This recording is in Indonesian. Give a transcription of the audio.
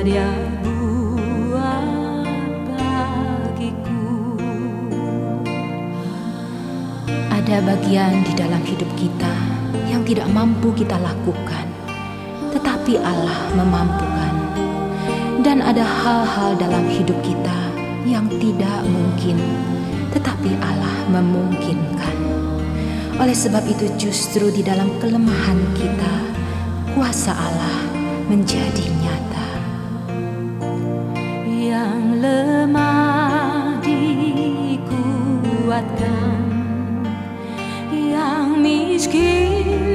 Dia buat bagiku. Ada bagian di dalam hidup kita yang tidak mampu kita lakukan, tetapi Allah memampukan. Dan ada hal-hal dalam hidup kita yang tidak mungkin, tetapi Allah memungkinkan. Oleh sebab itu justru di dalam kelemahan kita, kuasa Allah menjadi nyata. Yang lemah dikuatkan, yang miskin